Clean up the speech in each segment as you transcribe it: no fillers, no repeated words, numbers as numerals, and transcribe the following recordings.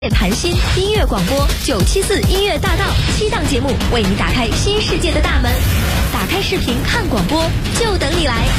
盘星音乐广播974音乐大道7档节目为你打开新世界的大门，打开视频看广播，就等你来。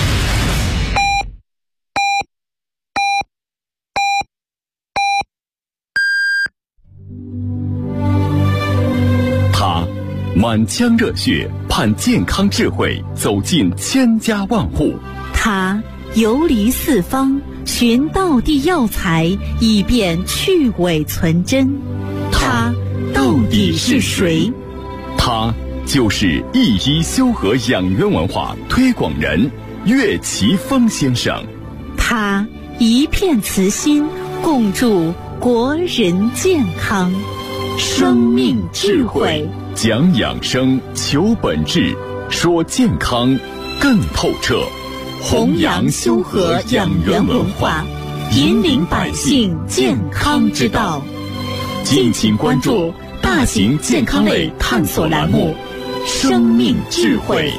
他满腔热血盼健康智慧走进千家万户， 他游离四方寻道地药材，以便去伪存真。他到底是谁？ 他就是一一修和养元文化推广人岳奇峰先生。 他一片慈心，共筑国人健康。生命智慧， 讲养生，求本质，说健康更透彻。 弘扬修和养元文化，引领百姓健康之道。 敬请关注大型健康类探索栏目《生命智慧》。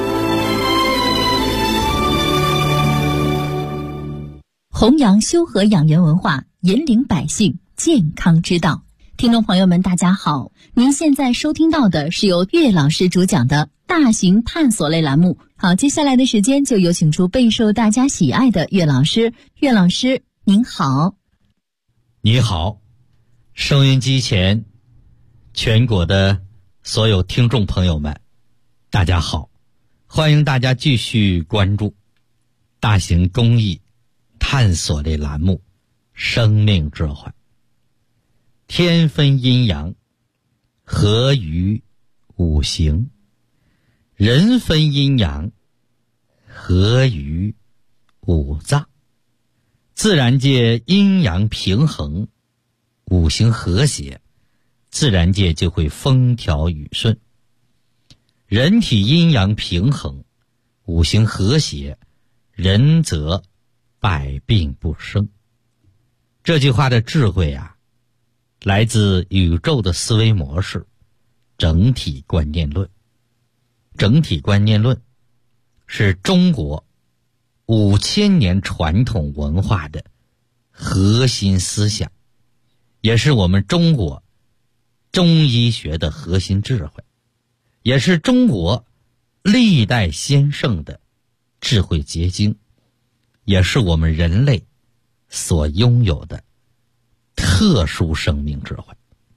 弘扬修和养元文化，引领百姓健康之道。听众朋友们，大家好，您现在收听到的是由岳老师主讲的大型探索类栏目。好，接下来的时间就有请出备受大家喜爱的岳老师。岳老师您好。 你好，收音机前全国的所有听众朋友们，大家好，欢迎大家继续关注大型公益探索类栏目《生命智慧》。天分阴阳，合于五行；人分阴阳，合于五脏。自然界阴阳平衡，五行和谐，自然界就会风调雨顺。人体阴阳平衡，五行和谐，人则百病不生。这句话的智慧啊，来自宇宙的思维模式整体观念论。整体观念论是中国5000年传统文化的核心思想，也是我们中国中医学的核心智慧，也是中国历代先圣的智慧结晶，也是我们人类所拥有的特殊生命智慧。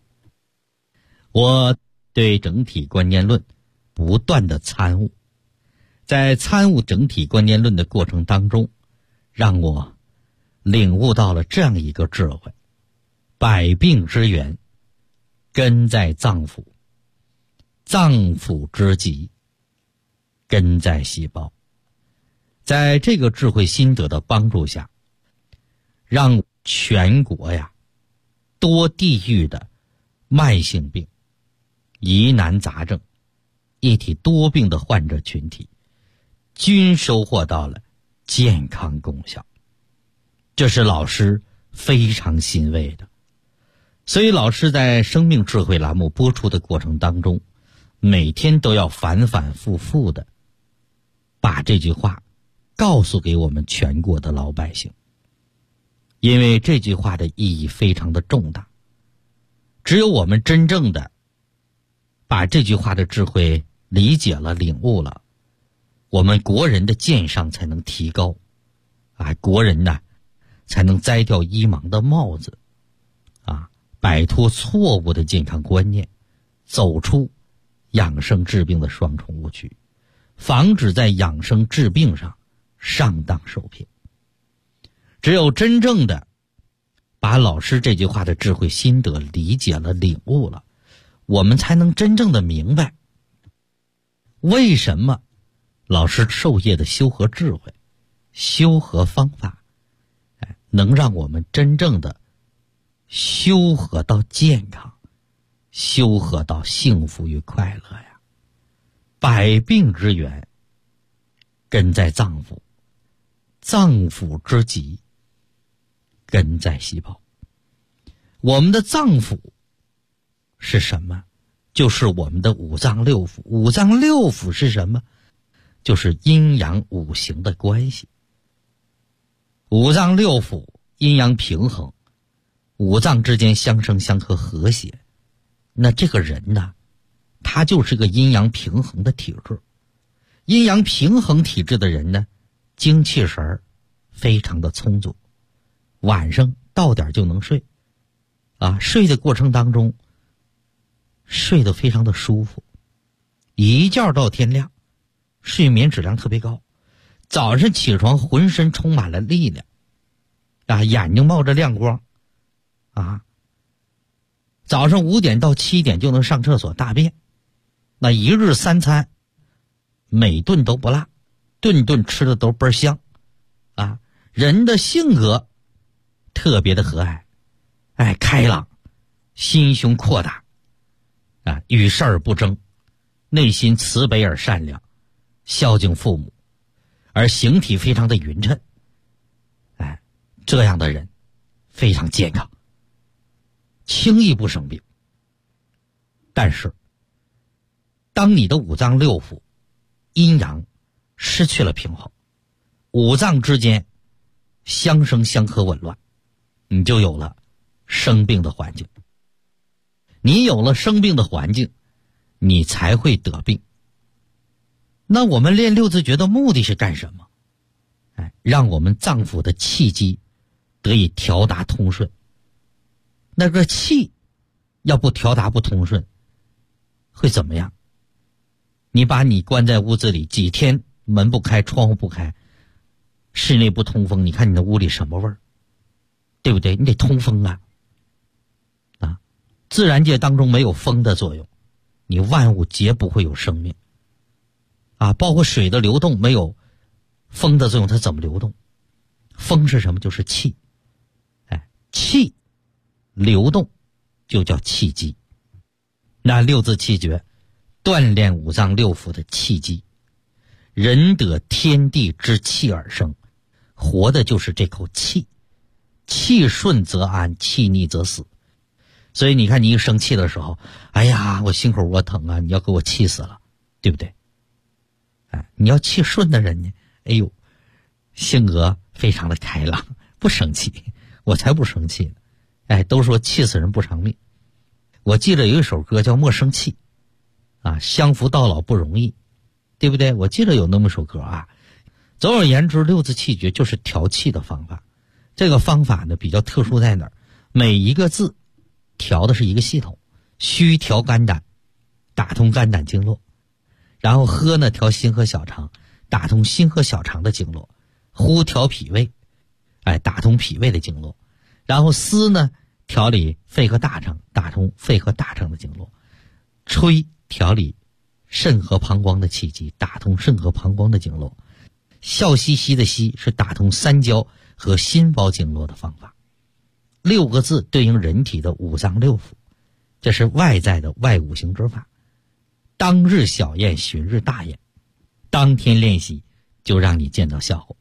我对整体观念论不断的参悟，在参悟整体观念论的过程当中，让我领悟到了这样一个智慧：百病之源根在脏腑，脏腑之疾根在细胞。在这个智慧心得的帮助下，让全国呀多地域的慢性病、疑难杂症、一体多病的患者群体均收获到了健康功效，这是老师非常欣慰的。所以老师在生命智慧栏目播出的过程当中，每天都要反反复复的把这句话告诉给我们全国的老百姓，因为这句话的意义非常的重大。只有我们真正的把这句话的智慧理解了、领悟了，我们国人的健上才能提高啊，国人呢才能摘掉医盲的帽子啊，摆脱错误的健康观念，走出养生治病的双重误区，防止在养生治病上上当受骗。只有真正的把老师这句话的智慧心得理解了、领悟了，我们才能真正的明白为什么老师授业的修和智慧、修和方法能让我们真正的修和到健康，修和到幸福与快乐呀。百病之源根在脏腑，脏腑之疾根在细胞。我们的脏腑是什么？就是我们的五脏六腑。五脏六腑是什么？就是阴阳五行的关系。五脏六腑阴阳平衡， 五脏之间相生相克和谐，那这个人呢，他就是个阴阳平衡的体质。阴阳平衡体质的人呢，精气神非常的充足，晚上到点就能睡睡的过程当中睡得非常的舒服，一觉到天亮，睡眠质量特别高，早上起床浑身充满了力量眼睛冒着亮光早上5点到7点就能上厕所大便，那一日3餐每顿都不落，顿顿吃的都倍儿香人的性格特别的和蔼开朗，心胸阔大与世而不争，内心慈悲而善良，孝敬父母，而形体非常的匀称这样的人非常健康，轻易不生病。但是当你的五脏六腑阴阳失去了平衡，五脏之间相生相克紊乱，你就有了生病的环境。你有了生病的环境，你才会得病。那我们练六字诀的目的是干什么？让我们脏腑的气机得以调达通顺。那个气要不调达不通顺，会怎么样？你把你关在屋子里几天，门不开，窗户不开，室内不通风，你看你的屋里什么味儿？对不对？你得通风自然界当中没有风的作用，你万物皆不会有生命包括水的流动没有风的作用，它怎么流动？风是什么？就是气气流动就叫气机。那六字气诀锻炼五脏六腑的气机，人得天地之气而生，活的就是这口气，气顺则安，气逆则死。所以你看，你一生气的时候，哎呀，我心口窝疼你要给我气死了，对不对？你要气顺的人呢，性格非常的开朗，不生气，我才不生气呢。都说气死人不偿命。我记得有一首歌叫《莫生气》相扶到老不容易，对不对？我记得有那么一首歌总而言之，六字气诀就是调气的方法。这个方法呢比较特殊在哪儿？每一个字调的是一个系统，虚调肝胆，打通肝胆经络；然后喝呢调心和小肠，打通心和小肠的经络；呼调脾胃，打通脾胃的经络；然后思呢调理肺和大肠，打通肺和大肠的经络；吹调理肾和膀胱的气机，打通肾和膀胱的经络；笑嘻嘻的嘻是打通三焦和心包经络的方法。6个字对应人体的五脏六腑，这是外在的外五行之法。当日小验，旬日大验，当天练习就让你见到效果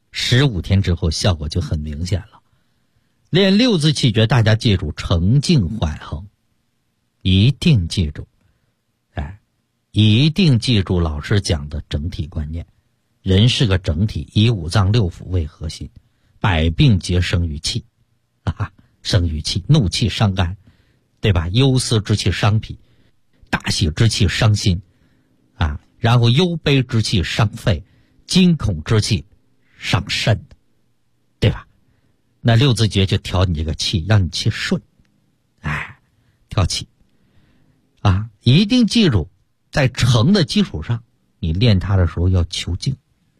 ，15天之后效果就很明显了。练六字气诀，大家记住澄静缓衡，一定记住一定记住老师讲的整体观念。人是个整体，以五脏六腑为核心，百病皆生于气生于气，怒气伤肝，对吧？忧思之气伤脾，大喜之气伤心然后忧悲之气伤肺，惊恐之气伤肾，对吧？那六字诀就调你这个气，让你气顺调气一定记住，在诚的基础上，你练它的时候要求静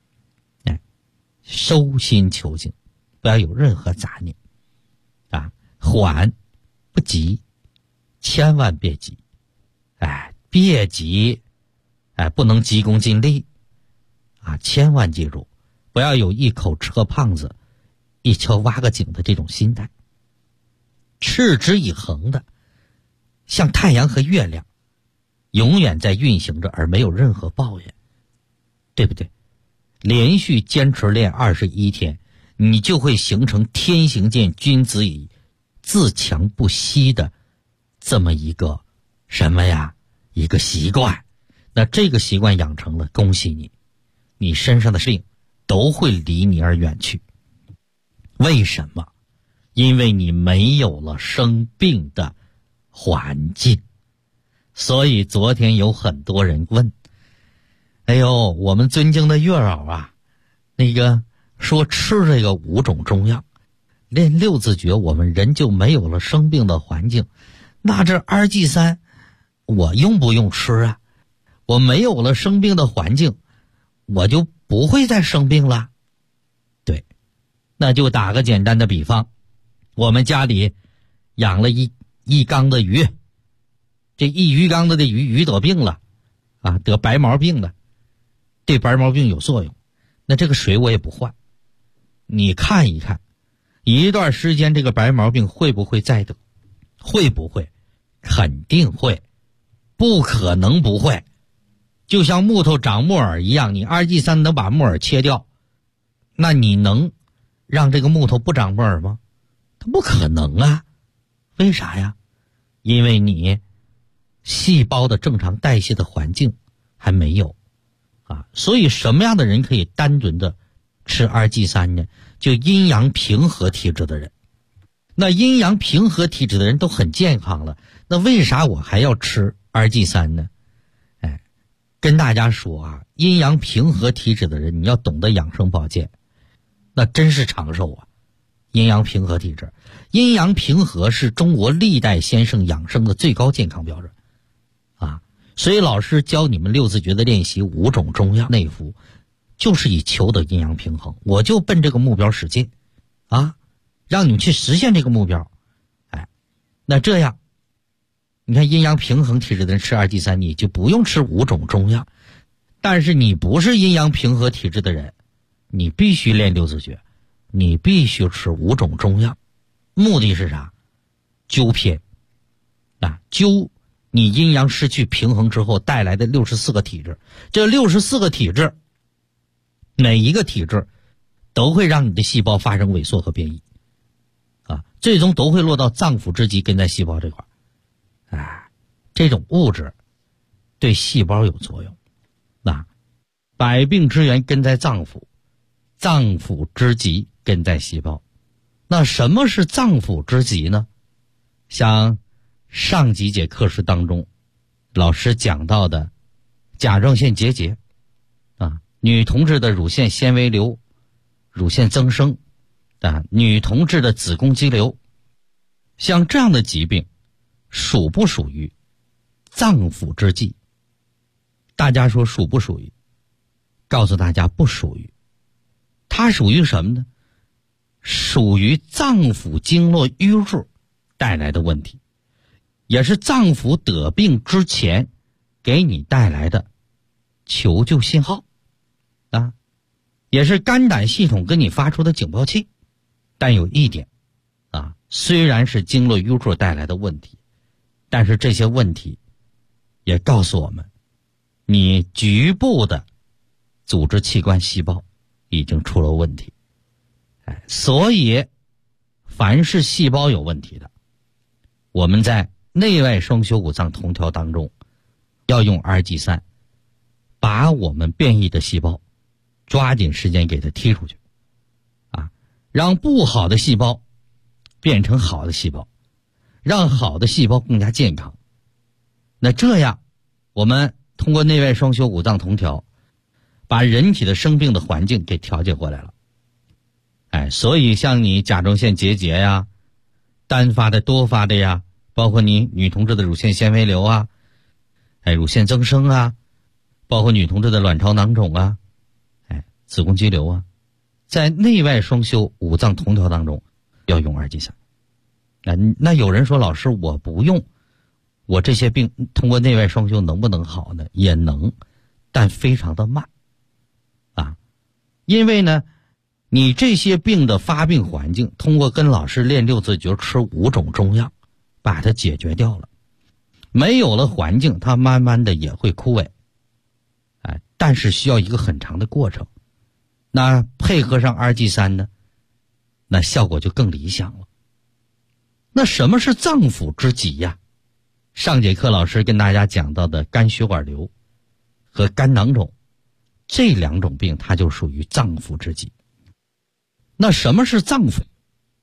收心求静，不要有任何杂念缓不急，千万别急别急不能急功近利千万记住，不要有一口吃个胖子一锹挖个井的这种心态，持之以恒的像太阳和月亮永远在运行着，而没有任何抱怨，对不对？连续坚持练21天，你就会形成天行健，君子以自强不息的这么一个什么呀？一个习惯。那这个习惯养成了，恭喜你，你身上的病都会离你而远去。为什么？ 因为你没有了生病的环境。所以昨天有很多人问，哎呦，我们尊敬的月老啊，那个说吃这个5种中药练6字诀，我们人就没有了生病的环境，那这2G3我用不用吃啊？我没有了生病的环境，我就不会再生病了。对，那就打个简单的比方，我们家里养了一缸的鱼，这一鱼缸的鱼得病了啊，得白毛病了，对白毛病有作用，那这个水我也不换。你看一看，一段时间这个白毛病会不会再得？会不会？肯定会，不可能不会。就像木头长木耳一样，你2G3能把木耳切掉，那你能让这个木头不长木耳吗？它不可能啊。为啥呀？因为你细胞的正常代谢的环境还没有啊。所以什么样的人可以单纯的吃2G3呢？就阴阳平和体质的人。那阴阳平和体质的人都很健康了，那为啥我还要吃2G3呢？跟大家说啊，阴阳平和体质的人，你要懂得养生保健，那真是长寿啊。阴阳平和体质，阴阳平和是中国历代先生养生的最高健康标准啊。所以老师教你们6字诀的练习5种中药内服，就是以求得阴阳平衡，我就奔这个目标使劲啊，让你们去实现这个目标。那这样你看阴阳平衡体质的人吃2G3，你就不用吃5种中药。但是你不是阴阳平和体质的人，你必须练6字诀，你必须吃5种中药。目的是啥？纠偏啊，纠你阴阳失去平衡之后带来的64个体质。这64个体质，每一个体质都会让你的细胞发生萎缩和变异啊，最终都会落到脏腑之极根在细胞这块。这种物质对细胞有作用。那百病之源根在脏腑，脏腑之极根在细胞。那什么是脏腑之极呢？像上几节课时当中老师讲到的甲状腺结节啊，女同志的乳腺纤维瘤、乳腺增生啊，女同志的子宫肌瘤，像这样的疾病属不属于脏腑之疾？大家说属不属于？告诉大家不属于。它属于什么呢？属于脏腑经络淤弱带来的问题，也是脏腑得病之前给你带来的求救信号啊，也是肝胆系统跟你发出的警报器。但有一点啊，虽然是经络淤弱带来的问题，但是这些问题也告诉我们，你局部的组织器官细胞已经出了问题。所以凡是细胞有问题的，我们在内外双修五脏同调当中要用2G3，把我们变异的细胞抓紧时间给它踢出去啊，让不好的细胞变成好的细胞，让好的细胞更加健康。那这样我们通过内外双修五脏同调，把人体的生病的环境给调节过来了。所以像你甲状腺结节呀，单发的多发的呀，包括你女同志的乳腺纤维瘤啊，乳腺增生啊，包括女同志的卵巢囊肿啊，子宫肌瘤啊，在内外双修五脏同调当中要用2G3。那有人说老师我不用，我这些病通过内外双修能不能好呢？也能，但非常的慢啊。因为呢你这些病的发病环境通过跟老师练6字诀吃5种中药把它解决掉了，没有了环境它慢慢的也会枯萎，但是需要一个很长的过程。那配合上2G3呢，那效果就更理想了。那什么是脏腑之疾呀？上节课老师跟大家讲到的肝血管瘤和肝囊肿，这2种病它就属于脏腑之疾。那什么是脏腑？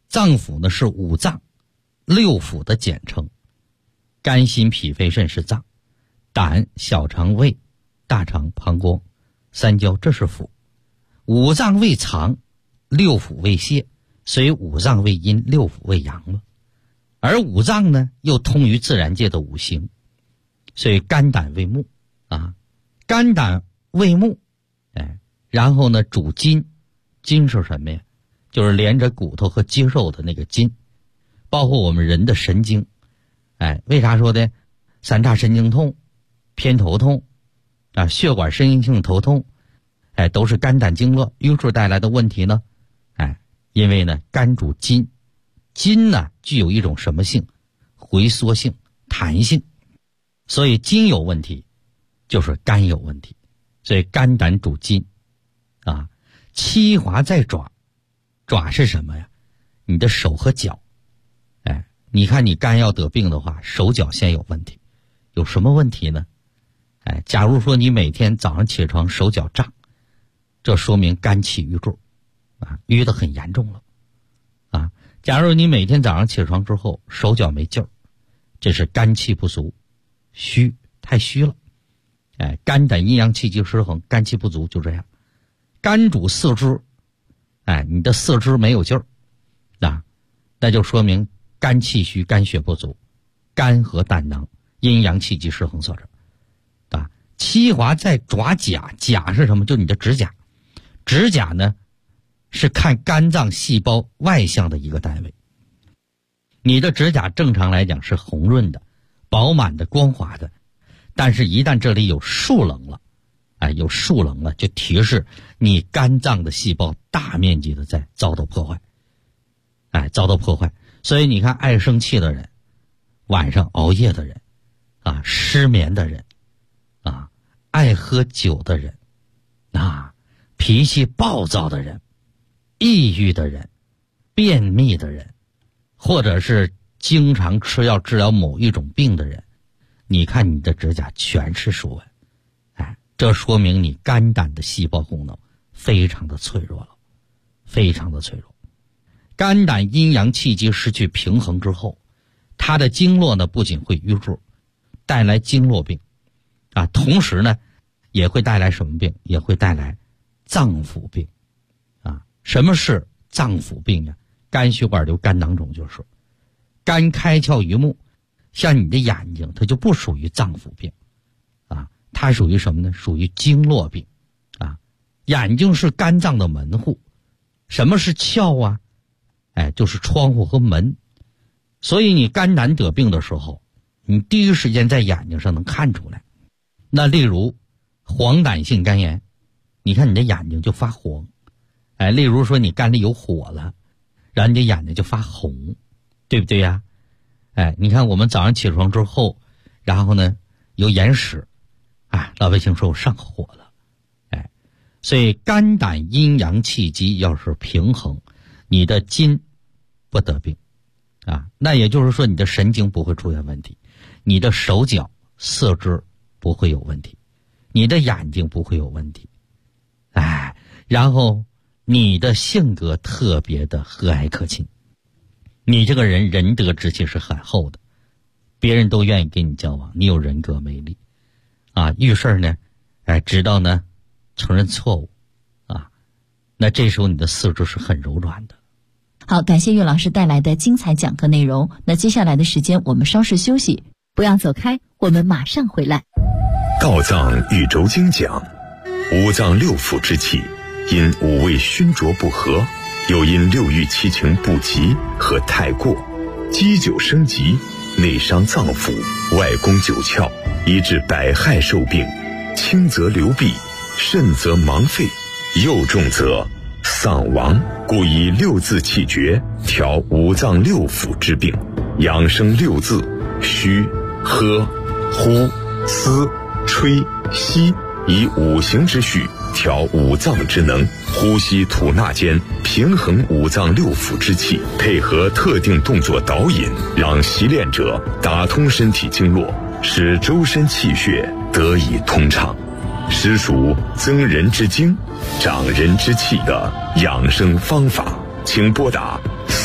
脏腑呢是五脏六腑的简称，肝心脾肺肾是脏，胆小肠胃大肠膀胱三焦这是腑，五脏为藏，六腑为泄，所以五脏为阴，六腑为阳了。而五脏呢又通于自然界的五行，所以肝胆为目啊，肝胆为目，然后呢主筋，筋是什么呀？就是连着骨头和肌肉的那个筋，包括我们人的神经。为啥说的三叉神经痛、偏头痛啊、血管神经性头痛，都是肝胆经络瘀滞带来的问题呢？因为呢肝主筋，筋呢具有一种什么性？回缩性、弹性，所以筋有问题就是肝有问题，所以肝胆主筋啊。七华在爪，爪是什么呀？你的手和脚。你看你肝要得病的话，手脚先有问题。有什么问题呢？假如说你每天早上起床手脚胀，这说明肝气郁滞啊，郁得很严重了啊。假如你每天早上起床之后手脚没劲儿，这是肝气不足，虚，太虚了。肝胆阴阳气机失衡，肝气不足就这样。肝主四肢，你的四肢没有劲儿，那就说明肝气虚，肝血不足，肝和胆囊阴阳气机失衡所致。七华在爪甲，甲是什么？就你的指甲。指甲呢是看肝脏细胞外向的一个单位。你的指甲正常来讲是红润的、饱满的、光滑的，但是一旦这里有竖棱了，有竖棱了，就提示你肝脏的细胞大面积的在遭到破坏，遭到破坏。所以你看，爱生气的人，晚上熬夜的人，失眠的人，爱喝酒的人，脾气暴躁的人，抑郁的人，便秘的人，或者是经常吃药治疗某一种病的人，你看你的指甲全是竖纹，这说明你肝胆的细胞功能非常的脆弱了，非常的脆弱。肝胆阴阳气机失去平衡之后，它的经络呢不仅会瘀滞，带来经络病同时呢也会带来什么病？也会带来脏腑病什么是脏腑病呀？肝血管瘤、肝囊肿就是。肝开窍于目，像你的眼睛它就不属于脏腑病它属于什么呢？属于经络病眼睛是肝脏的门户。什么是窍啊？就是窗户和门。所以你肝胆得病的时候，你第一时间在眼睛上能看出来。那例如黄疸性肝炎，你看你的眼睛就发黄。例如说你肝里有火了，然后你的眼睛就发红，对不对呀？你看我们早上起床之后，然后呢有眼屎，老百姓说我上火了。所以肝胆阴阳气机要是平衡，你的筋不得病那也就是说你的神经不会出现问题，你的手脚四肢不会有问题，你的眼睛不会有问题，然后你的性格特别的和蔼可亲，你这个人仁德之气是很厚的，别人都愿意跟你交往，你有人格魅力遇事呢知道呢承认错误那这时候你的四肢是很柔软的。 好，感谢岳老师带来的精彩讲课内容。那接下来的时间我们稍事休息，不要走开，我们马上回来。 道藏宇宙经讲，五脏六腑之气因五味熏浊不和，又因六欲七情不及和太过，积久生疾，内伤脏腑，外攻九窍，以致百害受病，轻则流弊，甚则盲废，又重则丧亡。故以六字气诀调五脏六腑之病，养生六字：虚、喝、呼、思、吹、吸，以五行之序调五脏之能，呼吸吐纳间平衡五脏六腑之气，配合特定动作导引，让习练者打通身体经络，使周身气血得以通畅，实属增人之精、长人之气的养生方法。请拨打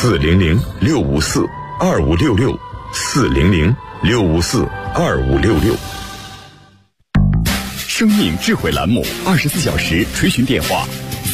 ，400-654-2566，400-654-2566。生命智慧栏目，24小时垂询电话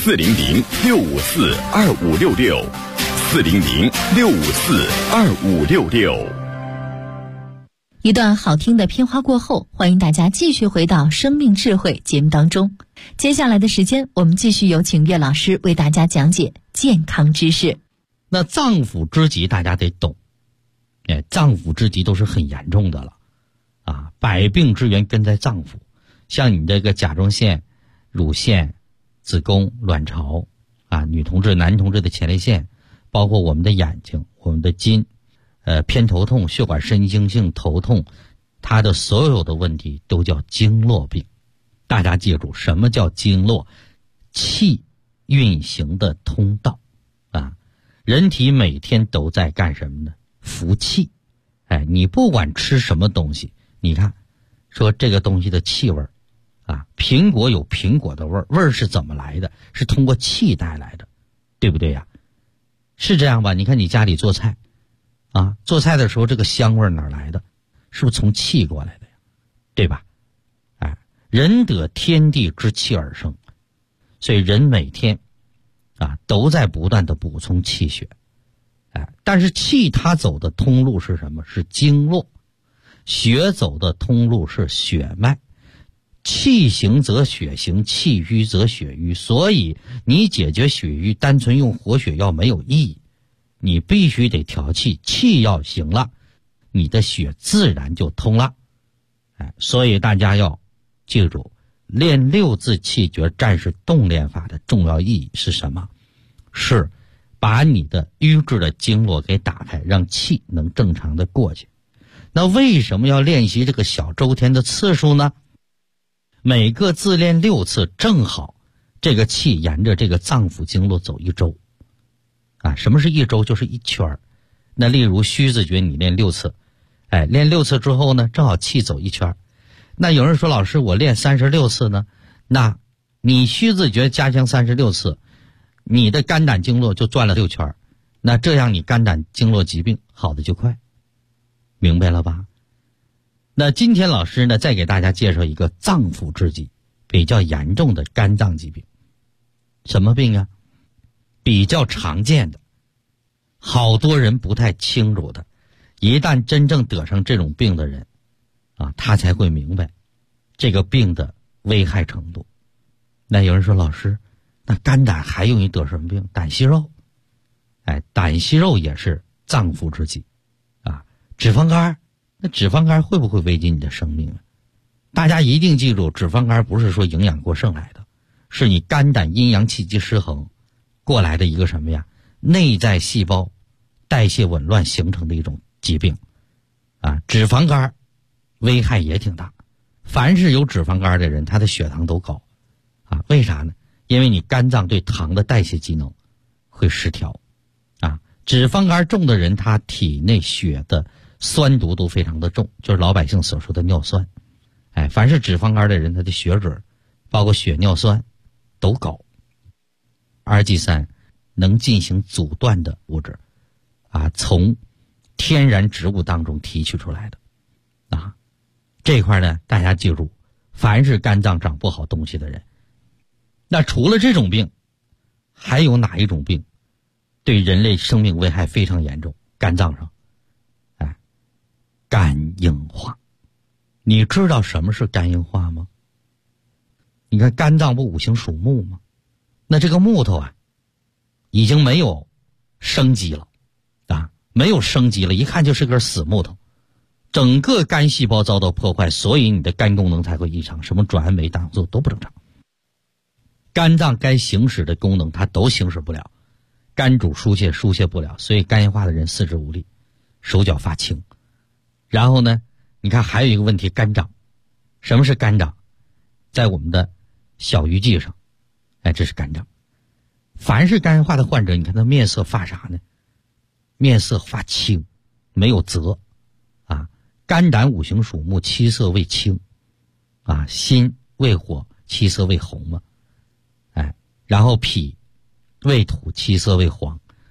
：400-654-2566，400-654-2566。 一段好听的片花过后，欢迎大家继续回到生命智慧节目当中。接下来的时间，我们继续有请岳老师为大家讲解健康知识。 那脏腑之疾大家得懂，脏腑之疾都是很严重的了啊，百病之源根在脏腑。像你这个甲状腺、乳腺、子宫、卵巢啊，女同志、男同志的前列腺，包括我们的眼睛、我们的筋，偏头痛、血管神经性头痛，它的所有的问题都叫经络病。大家记住，什么叫经络？气运行的通道啊。人体每天都在干什么呢？服气。你不管吃什么东西，你看说这个东西的气味啊，苹果有苹果的味儿，味儿是怎么来的？是通过气带来的，对不对呀？是这样吧？你看你家里做菜啊，做菜的时候这个香味哪来的？是不是从气过来的呀？对吧？人得天地之气而生，所以人每天啊都在不断的补充气血。但是气它走的通路是什么？是经络。血走的通路是血脉。气行则血行，气瘀则血瘀。所以你解决血瘀单纯用活血药没有意义，你必须得调气，气要行了，你的血自然就通了。所以大家要记住，练六字气绝战士动练法的重要意义是什么？是把你的瘀滞的经络给打开，让气能正常的过去。那为什么要练习这个小周天的次数呢？每个自练6次，正好这个气沿着这个脏腑经络走一周啊。什么是一周？就是一圈。那例如虚字诀你练6次，练6次之后呢，正好气走一圈。那有人说，老师我练36次呢，那你虚字诀加强36次，你的肝胆经络就转了6圈，那这样你肝胆经络疾病好的就快，明白了吧？那今天老师呢，再给大家介绍一个脏腑之疾，比较严重的肝脏疾病。什么病啊？比较常见的，好多人不太清楚的，一旦真正得上这种病的人啊，他才会明白这个病的危害程度。那有人说，老师，那肝胆还容易得什么病？胆息肉。胆息肉也是脏腑之疾啊。脂肪肝，那脂肪肝会不会危及你的生命啊？大家一定记住，脂肪肝不是说营养过剩来的，是你肝胆阴阳气机失衡过来的一个什么呀？内在细胞代谢紊乱形成的一种疾病啊。脂肪肝危害也挺大，凡是有脂肪肝的人，他的血糖都高啊。为啥呢？因为你肝脏对糖的代谢机能会失调啊。脂肪肝重的人，他体内血的酸度都非常的重，就是老百姓所说的尿酸。凡是脂肪肝的人，他的血脂包括血尿酸都高。RG3 能进行阻断的物质啊，从天然植物当中提取出来的啊。这块呢，大家记住，凡是肝脏长不好东西的人，那除了这种病，还有哪一种病对人类生命危害非常严重？肝脏上肝硬化。你知道什么是肝硬化吗？你看肝脏不五行属木吗？那这个木头啊已经没有生机了啊，没有生机了，一看就是根死木头，整个肝细胞遭到破坏，所以你的肝功能才会异常，什么转氨酶、胆红素都不正常。肝脏该行使的功能它都行使不了，肝主疏泄，疏泄不了，所以肝硬化的人四肢无力，手脚发青。然后呢，你看还有一个问题，肝长。什么是肝长？在我们的小鱼际上，这是肝长。凡是肝硬化的患者，你看他面色发啥呢？面色发青，没有泽啊。肝胆五行属木，七色为青啊，心为火，七色为红嘛。然后脾为土，七色为黄，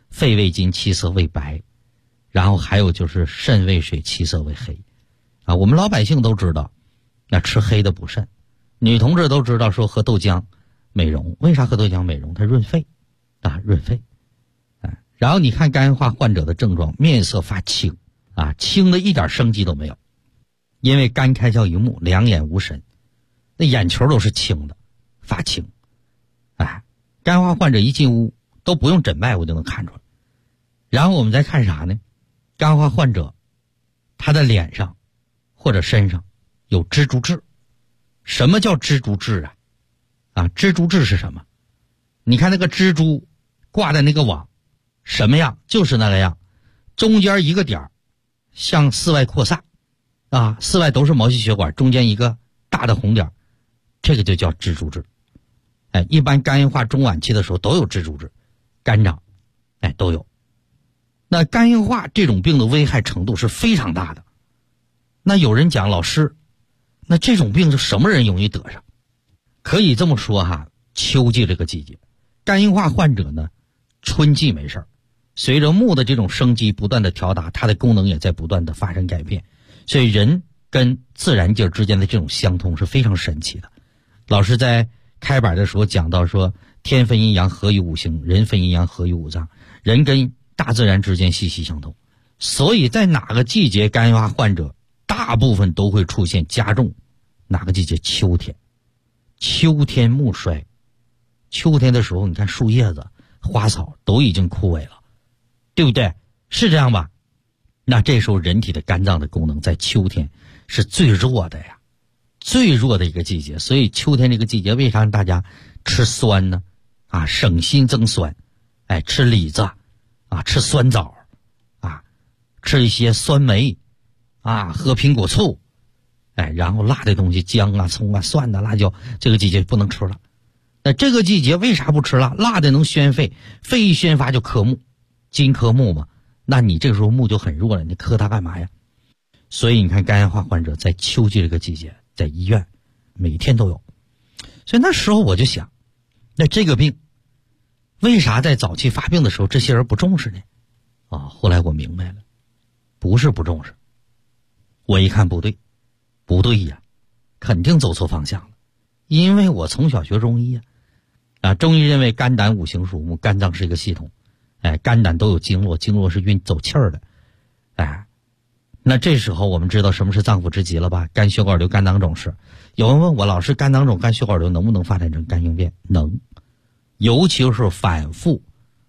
肺胃经气色为白，然后还有就是肾为水气色为黑啊。我们老百姓都知道，那吃黑的补肾，女同志都知道说喝豆浆美容，为啥喝豆浆美容？它润肺啊，润肺啊。然后你看肝硬化患者的症状，面色发青啊，青的一点生机都没有，因为肝开窍于目，两眼无神，那眼球都是青的，发青。哎，肝硬化患者一进屋都不用诊脉我就能看出来。然后我们再看啥呢？肝硬化患者他的脸上或者身上有蜘蛛痣。什么叫蜘蛛痣啊？啊，蜘蛛痣是什么？你看那个蜘蛛挂在那个网什么样？就是那个样，中间一个点向四外扩散啊，四外都是毛细血管，中间一个大的红点，这个就叫蜘蛛痣。哎，一般肝硬化中晚期的时候都有蜘蛛痣，肝长，哎，都有。那肝硬化这种病的危害程度是非常大的。那有人讲，老师，那这种病是什么人容易得上？可以这么说哈，秋季这个季节，肝硬化患者呢，春季没事儿，随着木的这种生机不断的调达，它的功能也在不断的发生改变，所以人跟自然界之间的这种相通是非常神奇的。老师在开板的时候讲到说，天分阴阳合于五行，人分阴阳合于五脏，人跟大自然之间息息相通。所以在哪个季节肝硬化患者大部分都会出现加重？哪个季节？秋天。秋天木衰，秋天的时候你看树叶子花草都已经枯萎了，对不对？是这样吧？那这时候人体的肝脏的功能在秋天是最弱的呀，最弱的一个季节。所以秋天这个季节为啥让大家吃酸呢？啊，省心增酸。哎，吃李子啊，吃酸枣啊，吃一些酸梅啊，喝苹果醋，哎，然后辣的东西，姜啊、葱啊、蒜啊、辣椒，这个季节不能吃了。那这个季节为啥不吃辣？辣的能宣肺，肺一宣发就克木，金克木嘛，那你这个时候木就很弱了，你克它干嘛呀？所以你看肝硬化患者在秋季这个季节在医院每天都有。所以那时候我就想，那这个病为啥在早期发病的时候这些人不重视呢？啊，后来我明白了，不是不重视，我一看不对呀，肯定走错方向了。因为我从小学中医啊，中医认为肝胆五行属木，肝脏是一个系统，哎，肝胆都有经络，经络是运走气儿的，哎，那这时候我们知道什么是脏腑之疾了吧？肝血管瘤、肝囊肿是。有人问我，老师，肝囊肿、肝血管瘤能不能发展成肝硬变？能，尤其是反复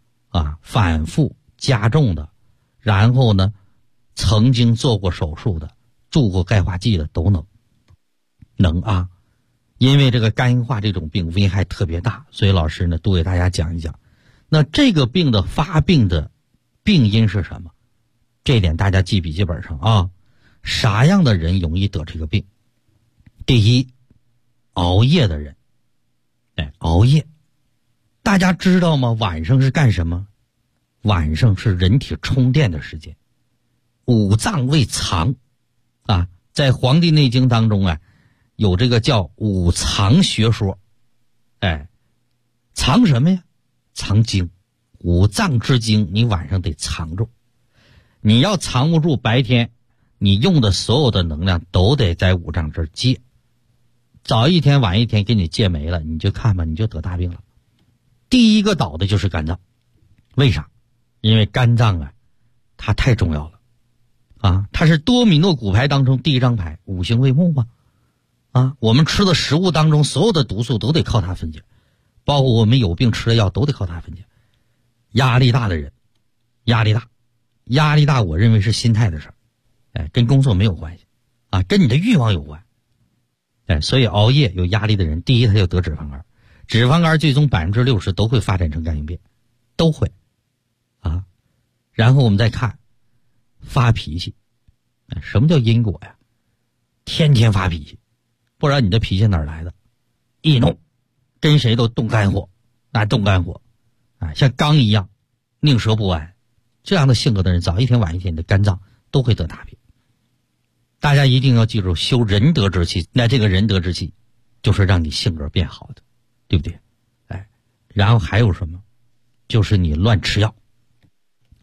加重的，然后呢，曾经做过手术的，注过钙化剂的都能啊。因为这个肝硬化这种病危害特别大，所以老师呢多给大家讲一讲。那这个病的发病的病因是什么？这一点大家记笔记本上啊。啥样的人容易得这个病？第一，熬夜的人。哎，熬夜，大家知道吗？晚上是干什么？晚上是人体充电的时间。五脏为藏啊，在《黄帝内经》当中啊，有这个叫五藏学说。哎，藏什么呀？藏精，五脏之精你晚上得藏住。你要藏不住，白天你用的所有的能量都得在五脏这儿借，早一天晚一天给你借没了，你就看吧，你就得大病了。第一个倒的就是肝脏。为啥？因为肝脏啊它太重要了啊，它是多米诺骨牌当中第一张牌，五行为木嘛啊，我们吃的食物当中所有的毒素都得靠它分解，包括我们有病吃的药都得靠它分解。压力大的人，压力大我认为是心态的事儿，哎，跟工作没有关系啊，跟你的欲望有关。哎，所以熬夜有压力的人，第一他就得脂肪肝，脂肪肝最终60%都会发展成肝硬变，都会啊。然后我们再看发脾气，什么叫因果呀？天天发脾气，不然你的脾气哪儿来的？易怒，跟谁都动肝火，动肝火啊，像刚一样宁折不弯。这样的性格的人，早一天晚一天，你的肝脏都会得大病。大家一定要记住，修仁德之气。那这个仁德之气，就是让你性格变好的，对不对？哎，然后还有什么？就是你乱吃药。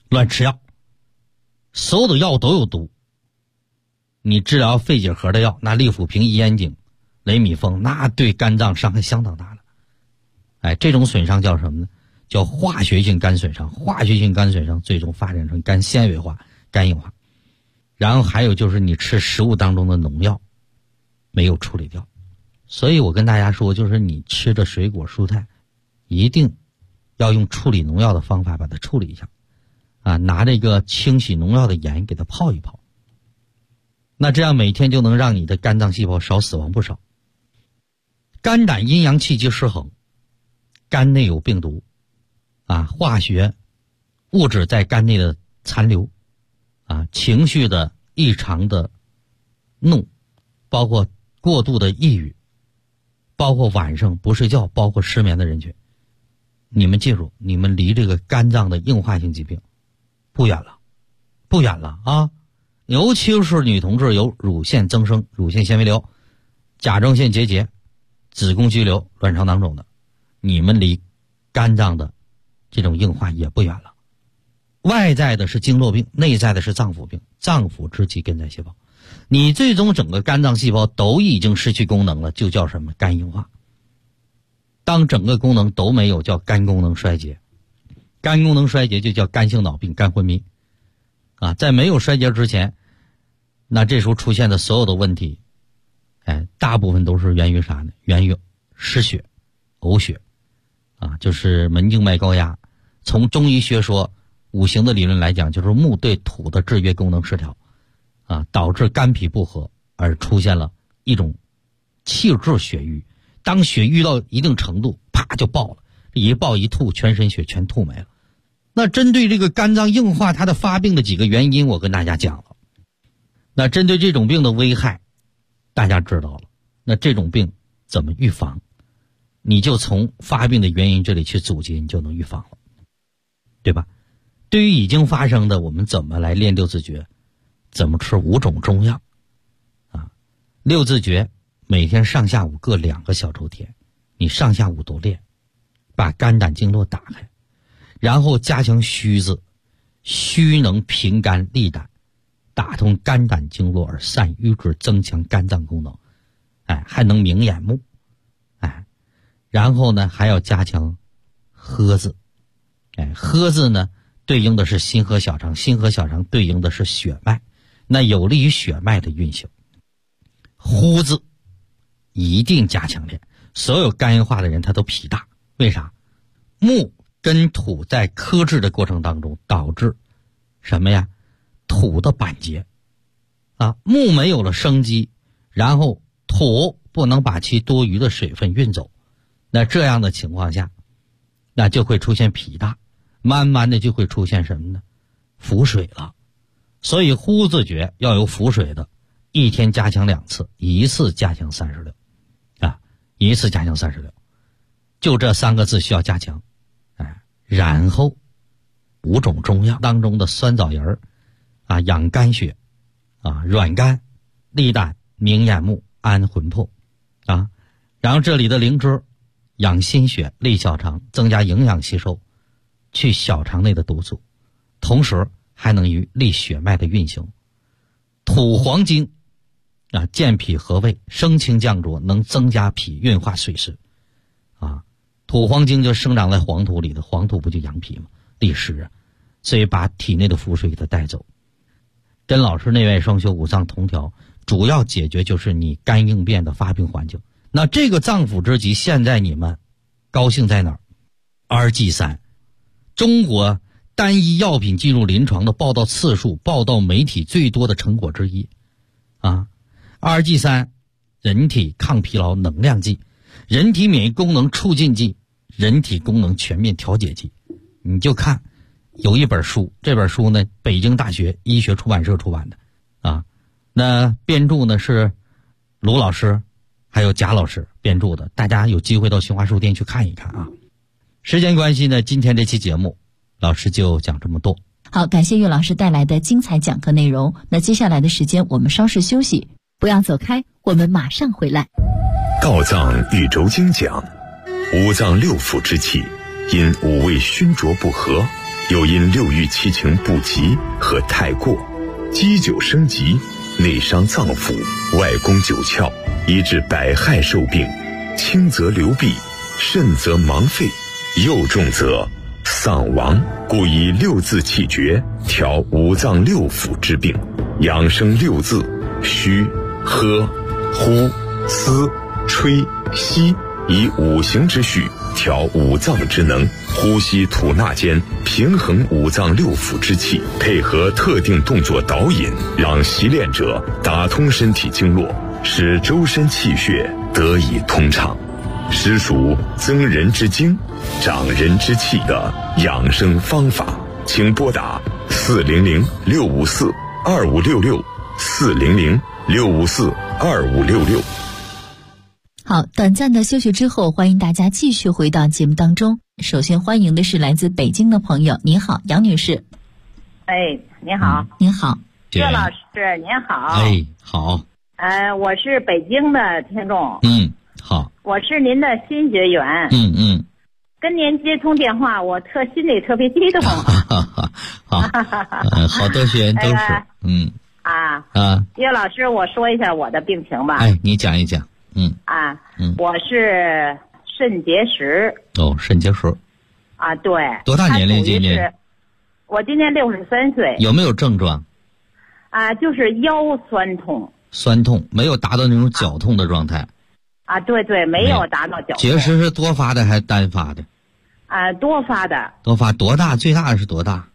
乱吃药，所有的药都有毒。你治疗肺结核的药，那利辅平、益烟肼、雷米风，那对肝脏伤害相当大了。这种损伤叫什么呢？叫化学性肝损伤。化学性肝损伤最终发展成肝纤维化、肝硬化。然后还有就是你吃食物当中的农药没有处理掉。所以我跟大家说，就是你吃的水果蔬菜一定要用处理农药的方法把它处理一下拿这个清洗农药的盐给它泡一泡，那这样每天就能让你的肝脏细胞少死亡不少。肝胆阴阳气机失衡，肝内有病毒化学物质在肝内的残留情绪的异常的怒，包括过度的抑郁，包括晚上不睡觉，包括失眠的人群，你们记住，你们离这个肝脏的硬化性疾病不远了啊！尤其是女同志有乳腺增生、乳腺纤维瘤、甲状腺结节、子宫肌瘤、卵巢囊肿的，你们离肝脏的这种硬化也不远了。外在的是经络病，内在的是脏腑病，脏腑之疾根在细胞。你最终整个肝脏细胞都已经失去功能了，就叫什么？肝硬化。当整个功能都没有，叫肝功能衰竭。肝功能衰竭就叫肝性脑病、肝昏迷在没有衰竭之前，那这时候出现的所有的问题大部分都是源于啥呢？源于失血、呕血就是门静脉高压。从中医学说五行的理论来讲，就是木对土的制约功能失调导致肝脾不和，而出现了一种气滞血瘀。当血瘀到一定程度，啪就爆了，一爆一吐，全身血全吐没了。那针对这个肝脏硬化它的发病的几个原因，我跟大家讲了。那针对这种病的危害大家知道了，那这种病怎么预防？你就从发病的原因这里去阻截，你就能预防了，对吧？对于已经发生的，我们怎么来练六字诀？怎么吃5种中药六字诀每天上下午各2个小周天，你上下午都练，把肝胆经络打开，然后加强虚字，虚能平肝利胆，打通肝胆经络而散瘀滞，增强肝脏功能还能明眼目然后呢还要加强喝字喝字呢对应的是心和小肠，心和小肠对应的是血脉，那有利于血脉的运行。呼字一定加强练，所有肝硬化的人他都脾大，为啥？木跟土在克制的过程当中导致什么呀？土的板结木没有了生机，然后土不能把其多余的水分运走，那这样的情况下，那就会出现脾大，慢慢的就会出现什么呢？腹水了。所以呼字诀要有腹水的，一天加强2次，一次加强36一次加强36，就这3个字需要加强然后5种中药当中的酸枣仁养肝血软肝利胆明眼目安魂魄然后这里的灵芝养心血利小肠，增加营养吸收，去小肠内的毒素，同时还能于利血脉的运行。土黄精健脾和胃，升清降浊，能增加脾运化水湿土黄精就生长在黄土里的，黄土不就养脾吗？利湿所以把体内的腹水给它带走。跟老师内外双修五脏同调，主要解决就是你肝硬变的发病环境。那这个脏腑之疾现在你们高兴在哪儿？RG3中国单一药品进入临床的报道次数，报道媒体最多的成果之一RG3人体抗疲劳能量剂，人体免疫功能促进剂，人体功能全面调节剂。你就看有一本书，这本书呢北京大学医学出版社出版的那编著呢是卢老师还有贾老师编著的，大家有机会到新华书店去看一看时间关系呢，今天这期节目老师就讲这么多。 好，感谢岳老师带来的精彩讲课内容。那接下来的时间我们稍事休息，不要走开，我们马上回来。 道藏宇宙经讲，五脏六腑之气因五味熏浊不和， 又因六欲七情不及和太过，积久生疾，内伤脏腑，外攻九窍，以致百害受病，轻则流弊，甚则盲废，又重则丧亡。故以六字气诀调五脏六腑之病，养生六字：虚、喝、呼、思、吹、吸，以五行之序调五脏之能，呼吸吐纳间平衡五脏六腑之气，配合特定动作导引，让习练者打通身体经络，使周身气血得以通畅，实属增人之精、长人之气的养生方法。请拨打400-6546-2566，400-654-2566。 好，短暂的休息之后，欢迎大家继续回到节目当中。首先欢迎的是来自北京的朋友，您好，杨女士。 哎，您好。 您好， 岳老师，您好。 哎，好。 我是北京的听众。 好。 我是您的新学员。跟您接通电话，我心里特别激动。 好，好多学员都是。 岳老师，我说一下我的病情吧。 哎，你讲一讲。 我是肾结石。 肾结石。 对。 多大年龄今年？ 我今年63岁。 有没有症状？ 就是腰酸痛。 酸痛，没有达到那种绞痛的状态。 对，没有达到绞痛。 结石是多发的还是单发的？ 多发的。 多发多大？最大的是多大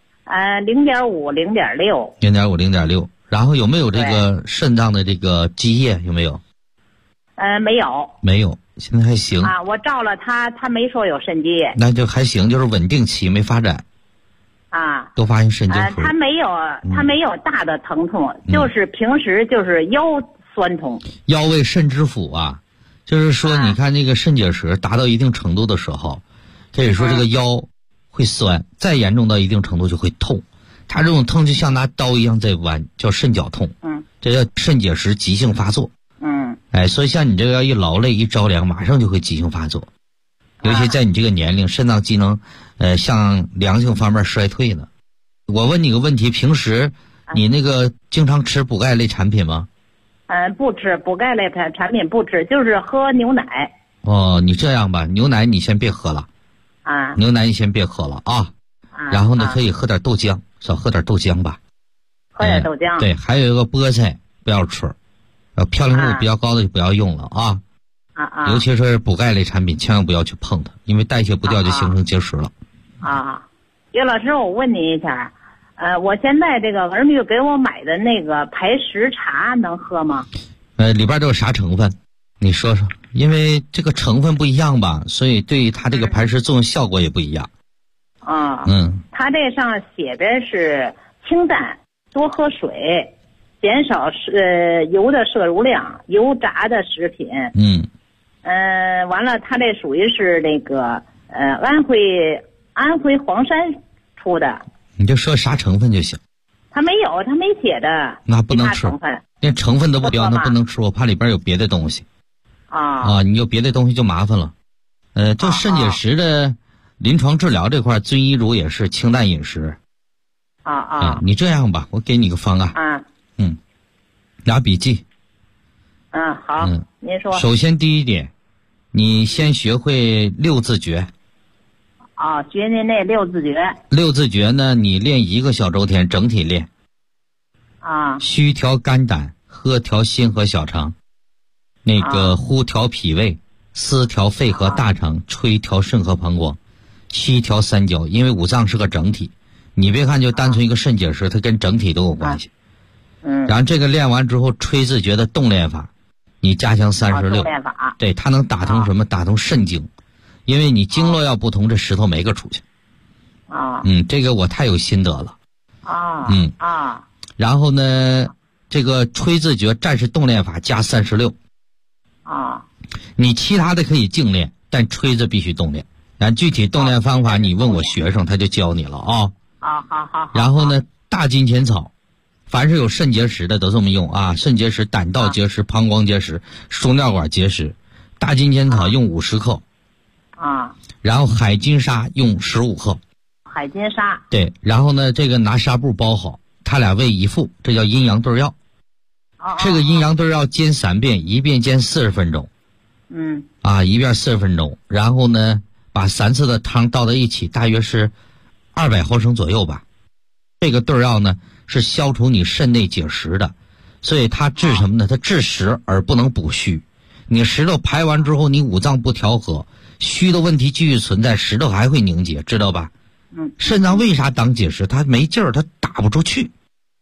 ？0.5、0.6。 0.5、0.6。然后有没有这个肾脏的这个积液？有没有？ 没有。 没有，现在还行。 我照了他没说有肾积液。 那就还行，就是稳定期没发展。多发现肾结石。 他没有大的疼痛，就是平时就是腰酸痛。 腰为肾之府啊，就是说你看那个肾结石达到一定程度的时候，可以说这个腰会酸，再严重到一定程度就会痛。它这种痛就像拿刀一样在剜，叫肾绞痛。这叫肾结石急性发作。所以像你这个要一劳累一着凉，马上就会急性发作。尤其在你这个年龄，肾脏机能向良性方面衰退了。我问你个问题，平时你那个经常吃补钙类产品吗？ 不吃补钙类产品，不吃，就是喝牛奶。 你这样吧，牛奶你先别喝了。牛奶你先别喝了啊。然后呢，可以喝点豆浆，少喝点豆浆吧。 喝点豆浆。 对，还有一个菠菜不要吃，嘌呤度比较高的就不要用了啊。尤其是补钙类产品，千万不要去碰它，因为代谢不掉就形成结石了。 岳老师，我问您一下，我现在这个儿女给我买的那个排石茶能喝吗？ 里边都有啥成分？你说说，因为这个成分不一样吧，所以对于它这个排石作用效果也不一样。 它这上写的是清淡，多喝水，减少油的摄入量，油炸的食品。完了，它这属于是那个安徽黄山出的。 你就说啥成分就行。 它没有，它没写的。 那不能吃，连成分都不标，那不能吃，我怕里边有别的东西。你有别的东西就麻烦了。这肾结石的临床治疗这块，遵医嘱也是清淡饮食。你这样吧，我给你个方案。拿笔记。 好。您说。 首先第一点，你先学会六字诀。 学您那六字诀。 六字诀呢，你练1个小周天，整体练。虚调肝胆，喝调心和小肠，那个呼调脾胃，思调肺和大肠，吹调肾和膀胱，吸调三焦。因为五脏是个整体，你别看就单纯一个肾结石，它跟整体都有关系。然后这个练完之后，吹字诀的动练法，你加强36。 动练法。对， 它能打通什么？打通肾经。因为你经络要不通，这石头没个出去。这个我太有心得了。然后呢，这个吹字诀战士动练法加36。你其他的可以静练，但吹字必须动练。然后具体动练方法你问我学生，他就教你了啊。 好。 然后呢，大金钱草，凡是有肾结石的都这么用啊。肾结石、胆道结石、膀胱结石、输尿管结石，大金钱草用50克。然后海金沙用15克。 海金沙。 对，然后呢，这个拿纱布包好，他俩为一副，这叫阴阳对药。这个阴阳对药煎3遍，一遍煎40分钟。一遍40分钟，然后呢，把3次的汤倒在一起，大约是200毫升左右吧。这个对药呢是消除你肾内结石的，所以它治什么呢？它治实而不能补虚。你石头排完之后，你五脏不调和，虚的问题继续存在，石头还会凝结，知道吧？肾脏为啥当结石？它没劲儿，它打不出去。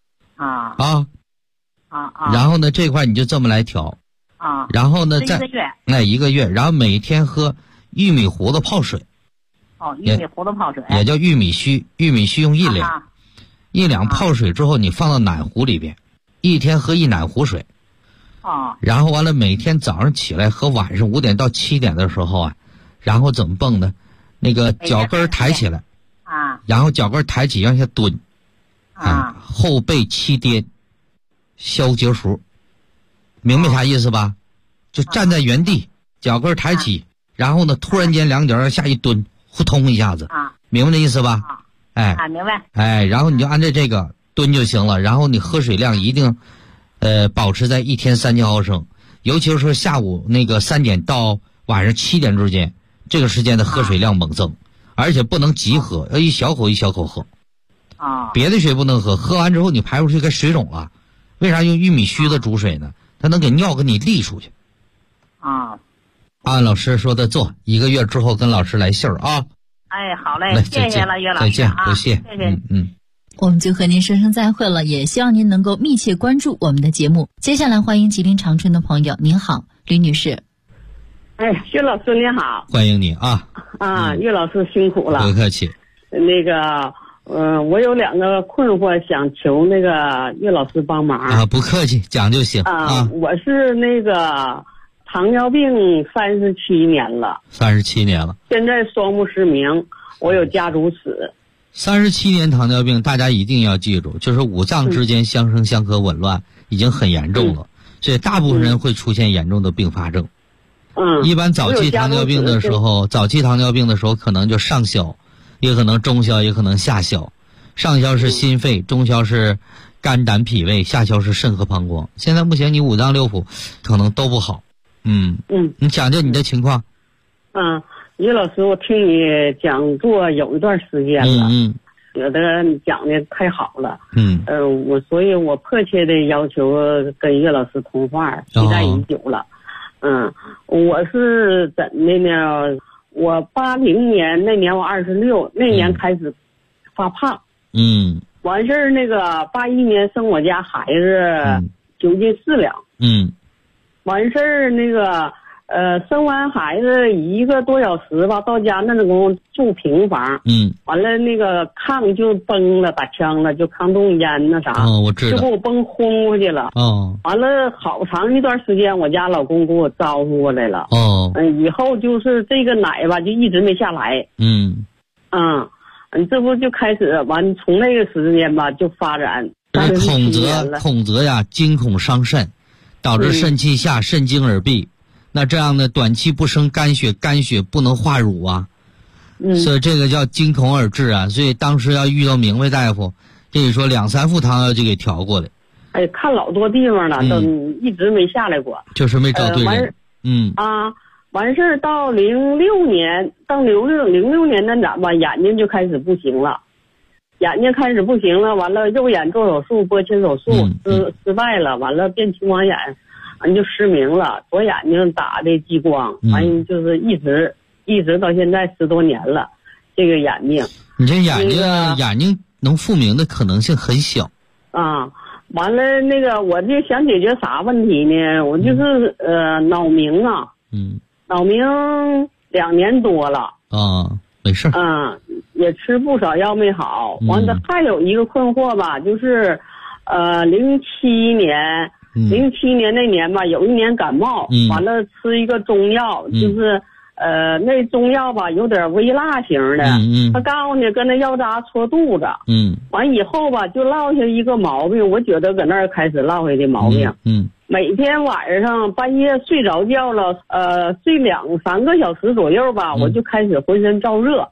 然后呢，这块你就这么来调。然后呢，再1个月，然后每天喝玉米糊的泡水。 玉米糊的泡水也叫玉米须，玉米须用1两，1两泡水之后，你放到奶壶里边，1天喝1奶壶水。然后完了，每天早上起来和晚上5点到7点的时候啊，然后怎么蹦呢？那个脚跟抬起来，然后脚跟抬起往下蹲，后背7颠，消结熟，明白啥意思吧？就站在原地，脚跟抬起，然后呢，突然间2脚下一蹲，呼通一下子，明白这意思吧？ 明白。 然后你就按照这个蹲就行了，然后你喝水量一定保持在1天3千毫升，尤其是下午那个3点到晚上7点之间，这个时间的喝水量猛增，而且不能急喝，要一小口一小口喝。别的水不能喝，喝完之后你排出去该水肿了。为啥用玉米须的煮水呢？它能给尿给你沥出去。按老师说的做，1个月之后跟老师来信儿啊。 好嘞，谢谢了，岳老师。 再见，不谢。 谢谢。 我们就和您说声再会了，也希望您能够密切关注我们的节目。接下来欢迎吉林长春的朋友，您好，吕女士。 岳老师您好。 欢迎你啊。 岳老师辛苦了。 不客气。 那个我有2个困惑，想求那个岳老师帮忙。 不客气，讲就行。 我是那个糖尿病37年了。 37年了。 现在双目失明，我有家族史。 37年糖尿病，大家一定要记住，就是五脏之间相生相克紊乱，已经很严重了，所以大部分人会出现严重的并发症。一般早期糖尿病的时候，可能就上消，也可能中消，也可能下消。上消是心肺，中消是肝胆脾胃，下消是肾和膀胱。现在目前你5脏6腑可能都不好。你讲讲你的情况。 岳老师，我听你讲座有一段时间了，觉得你讲的太好了，所以我迫切的要求跟岳老师通话，期待已久了。我是怎的呢？我80年那年我26，那年开始发胖，完事儿那个81年生我家孩子9斤4两，完事儿那个。生完孩子1个多小时吧，到家那功夫住平房，完了那个炕就崩了，打枪了，就炕洞烟那啥， 我知道， 就给我崩轰过去了，完了好长一段时间，我家老公给我招呼过来了，以后就是这个奶吧，就一直没下来，这不就开始完，从那个时间吧就发展， 恐则呀，惊恐伤肾，导致肾气下，肾精而闭。那这样呢，短期不生肝血，肝血不能化乳啊，所以这个叫惊恐而至啊。所以当时要遇到明白大夫，跟你说2、3副糖药就给调过来。 看老多地方了，都一直没下来过， 就是没找对人。 完事儿到06年，到06年那咋吧，眼睛就开始不行了，完了右眼做手术，拨切手术失败了，完了变青光眼。完就失明了，左眼睛打的激光，完就是一直到现在10多年了，这个眼睛。 你这眼睛能复明的可能性很小。 完了那个我就想解决啥问题呢？我就是脑鸣啊，脑鸣2年多了。 没事。 也吃不少药没好。完了还有一个困惑吧，就是07年那年吧，有一年感冒，完了吃一个中药，就是那中药吧有点微辣型的，他告诉你跟那药渣戳肚子，完以后吧就落下一个毛病，我觉得搁那儿开始落下的毛病，每天晚上半夜睡着觉了，睡2、3个小时左右吧，我就开始浑身燥热，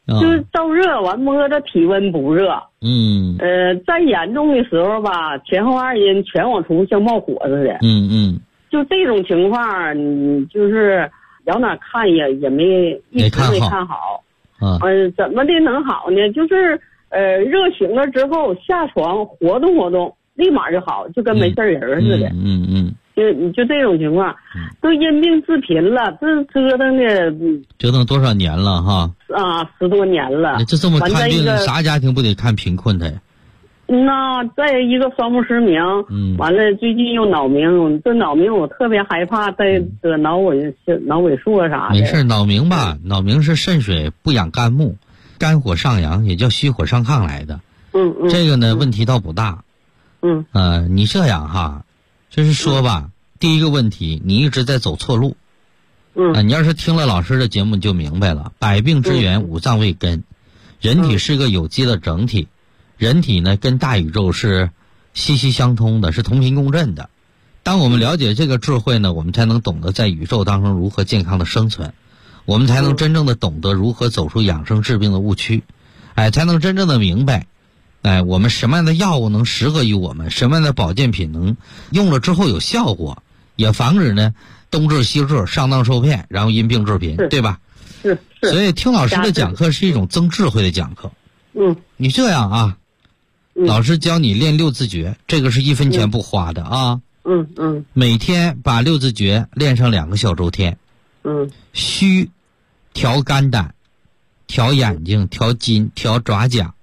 就是燥热，完摸着体温不热。再严重的时候吧，前后二阴全往出像冒火似的。就这种情况，你就是往哪看也没看好。怎么的能好呢？就是热醒了之后下床活动活动，立马就好，就跟没事人似的。就这种情况，都因病致贫了，这折腾多少年了哈？ 啊，10多年了。 这么看病，啥家庭不得看贫困的呀？ 那再一个双目失明，完了最近又脑鸣，这脑鸣我特别害怕，再得脑萎缩啥的。 没事，脑鸣吧，脑鸣是肾水不养肝木，肝火上扬，也叫虚火上亢来的。这个呢问题倒不大。你这样哈，就是说吧，第一个问题，你一直在走错路。你要是听了老师的节目，你就明白了。百病之源，五脏为根，人体是个有机的整体。人体呢跟大宇宙是息息相通的，是同频共振的。当我们了解这个智慧呢，我们才能懂得在宇宙当中如何健康的生存，我们才能真正的懂得如何走出养生治病的误区，才能真正的明白，我们什么样的药物能适合于我们，什么样的保健品能用了之后有效果，也防止呢东治西治，上当受骗，然后因病致贫，对吧？ 是。 所以听老师的讲课是一种增智慧的讲课。你这样啊。老师教你练6字诀，这个是1分钱不花的啊。每天把6字诀练上2个小周天。虚调肝胆，调眼睛，调筋，调爪甲。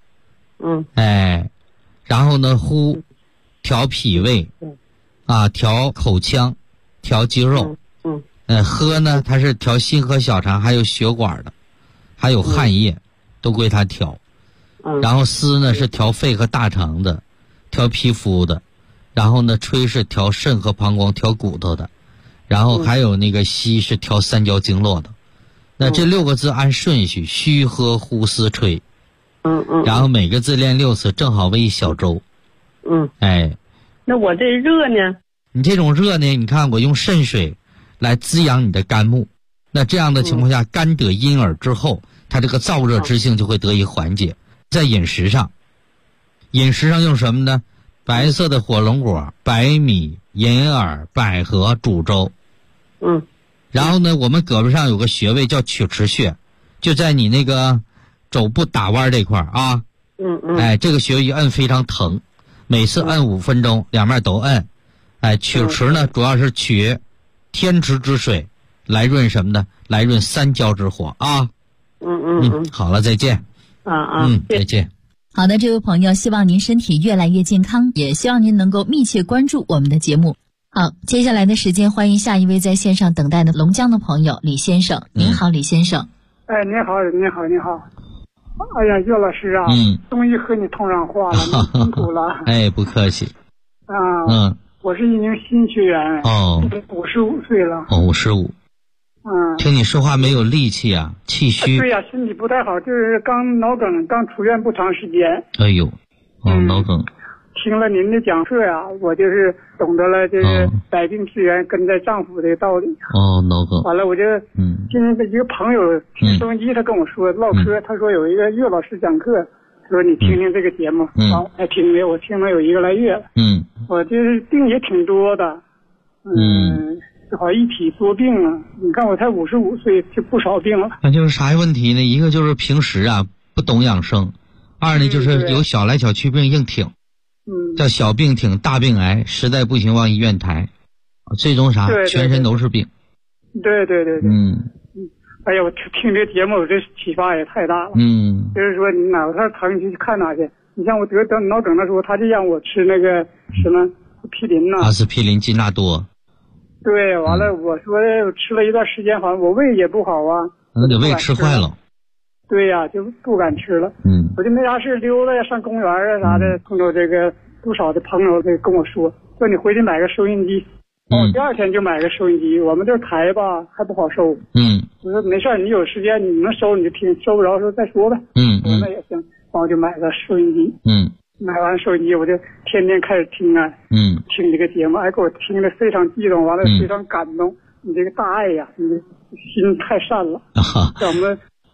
然后呢呼调脾胃，调口腔，调肌肉。喝呢它是调心和小肠，还有血管的，还有汗液，都归它调。然后思呢是调肺和大肠的，调皮肤的，然后呢吹是调肾和膀胱，调骨头的，然后还有那个吸是调三焦经络的。那这6个字按顺序，虚喝呼思吹。然后每个字练6次，正好为1小周。 那我这热呢？ 你这种热呢，你看我用肾水来滋养你的肝木，那这样的情况下，肝得阴耳之后，它这个燥热之性就会得以缓解。在饮食上用什么呢？白色的火龙果、白米、银耳、百合煮粥。然后呢，我们胳膊上有个穴位叫曲池穴，就在你那个肘部打弯这块啊。这个穴位一摁非常疼，每次摁5分钟，两面都摁。曲池呢，主要是取天池之水来润什么呢？来润三焦之火啊。好了，再见。再见。 好的，这位朋友，希望您身体越来越健康，也希望您能够密切关注我们的节目。好，接下来的时间，欢迎下一位在线上等待的龙江的朋友李先生。您好，李先生。 你好。哎呀，岳老师啊，终于和你通上话了，你辛苦了。 不客气。 我是一名新学员。55岁了。55。 听你说话没有力气啊，气虚。 对呀，身体不太好，就是刚脑梗，刚出院不长时间。 脑梗。 听了您的讲课呀，我就是懂得了这个百病之源根在脏腑的道理。 脑梗。 完了，我就今天一个朋友听收音机，他跟我说唠嗑，他说有一个岳老师讲课，说你听听这个节目。还听了，我听了有1个来月了。我这病也挺多的。好一体多病啊！你看我才55岁，就不少病了。 那就是啥问题呢？一个就是平时不懂养生，2呢就是有小来小去病硬挺。叫小病挺大病癌，实在不行往医院抬。最终啥？全身都是病。 对。哎呀，我听这节目，我这启发也太大了。就是说你哪块疼你就去看哪去。你像我得脑梗的时候，他就让我吃那个什么匹林呐。 阿司匹林、金纳多。 对，完了，我说吃了一段时间，好像我胃也不好啊。 那得胃吃坏了。 对呀，就不敢吃了。我就没啥事溜达呀，上公园啊啥的，碰到这个不少的朋友跟我说你回去买个收音机。我第2天就买个收音机，我们这台吧还不好收。我说没事，你有时间你能收你就听，收不着时候再说呗。我说那也行，我就买个收音机。买完收音机我就天天开始听听这个节目，给我听得非常激动，完了非常感动。你这个大爱呀，你的心太善了。像我们